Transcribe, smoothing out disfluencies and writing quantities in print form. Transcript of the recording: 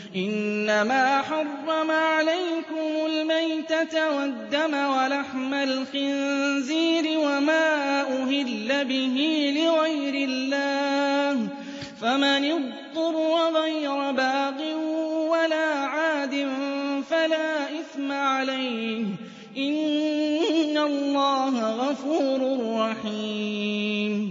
إِنَّمَا حَرَّمَ عَلَيْكُمُ الْمَيْتَةَ وَالدَّمَ وَلَحْمَ الْخِنزِيرِ وَمَا أُهِلَّ بِهِ لِغَيْرِ اللَّهِ ۖ فَمَنِ اضْطُرَّ غَيْرَ بَاغٍ وَلَا عَادٍ فَلَا إِثْمَ عَلَيْهِ ۚ إِنَّ اللَّهَ غَفُورٌ رَّحِيمٌ